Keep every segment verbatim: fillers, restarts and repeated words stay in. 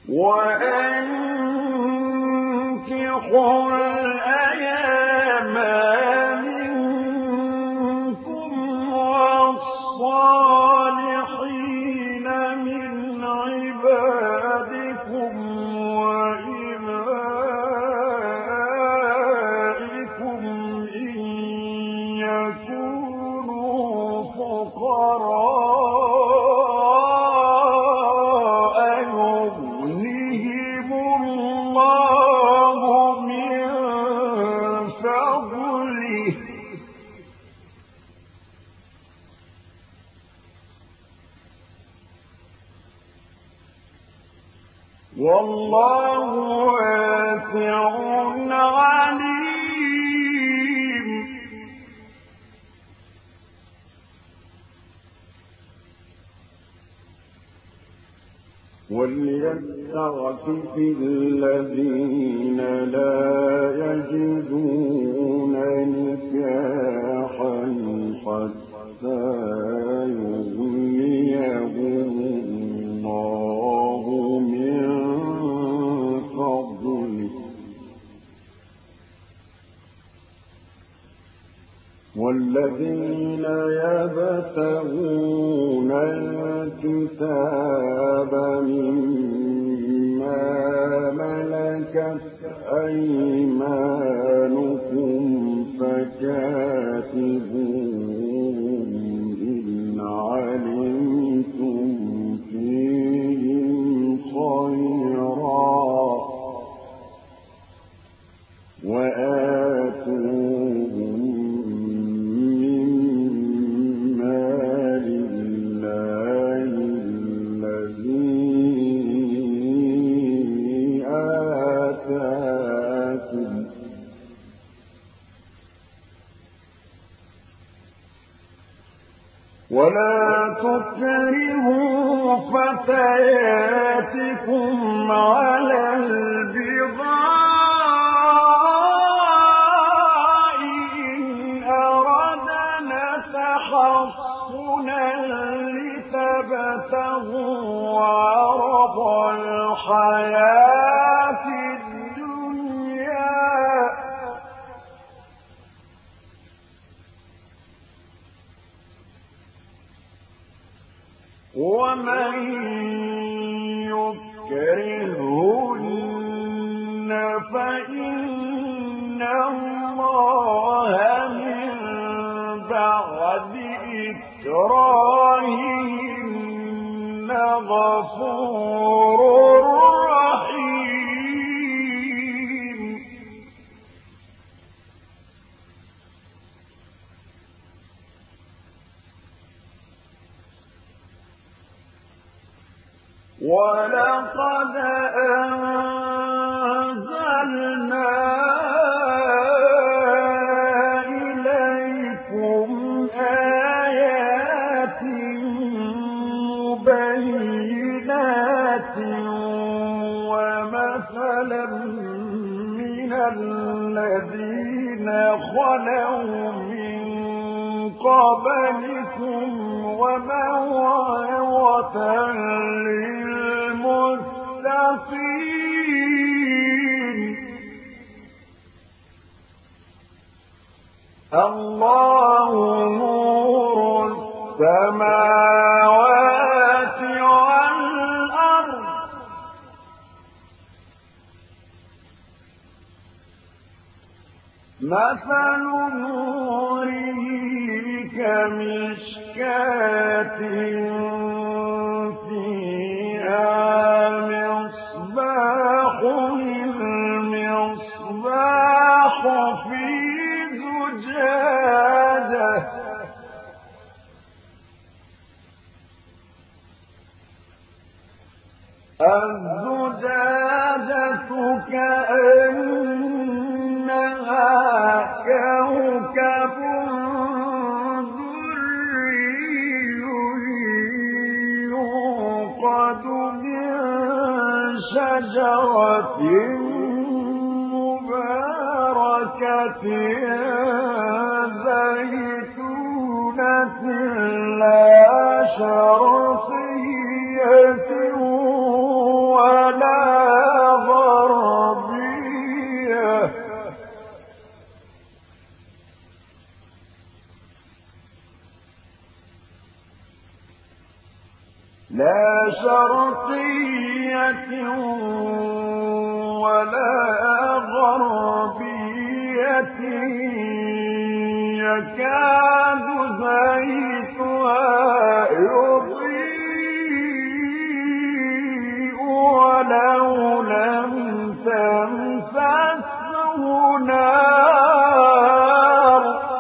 وأنكحوا الأيام منكم والصالحين من عبادكم وإمائكم إن يكونوا فقراء يغنيهم الله من فضله والله واسع عليم. وليستعفف الذين لا يجدون نكاحا حتى يغنيهم الله من فضله والذين يبتغون الكتاب مما ملكت أيمانكم فكاتبوهم إن علمتم فيهم خيرا وآتوهم مما لله الذي آتاكم ولا تكرهوا فتياتكم على البغاء إن أردنا تحصنا لتبتغوا عرض الحياة الدنيا ومن يكرهن فإن الله من بعد إكراههن غفور رحيم. ولقد أنزلنا إليكم آيات مبينات ومثلا من الذين خلوا من قبلكم وموعظة للمتقين. الله نور السماوات والأرض مثل نوره كمشكاة فيها مصباح المصباح في زجاجة الزجاجة كأنها كوكب يوقد من شجرة مباركة زيتونة لا شرقية ولا لا شرقية ولا غربية يكاد زيتها يضيء ولو لم تمسسه نار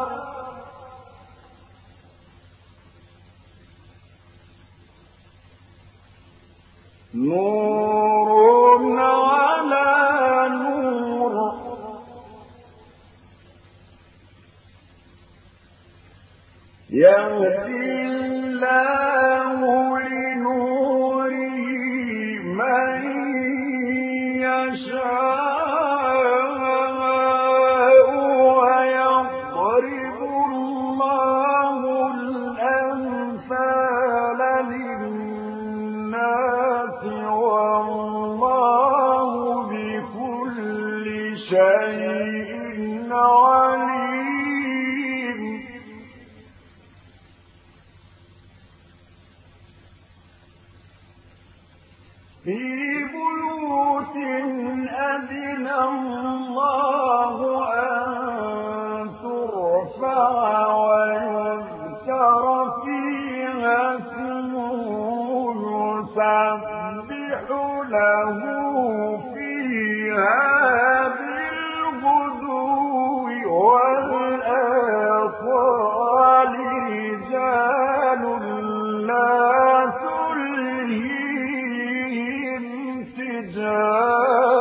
نور على نور يهدي الله لنوره من يشاء ويضرب الله الأمثال للناس والله بكل شيء عليم في بيوت أذن الله أن ترفع ويذكر فيها اسمه يسبح له فيها بالغدو والآصال رجال لا تلهيهم تجارة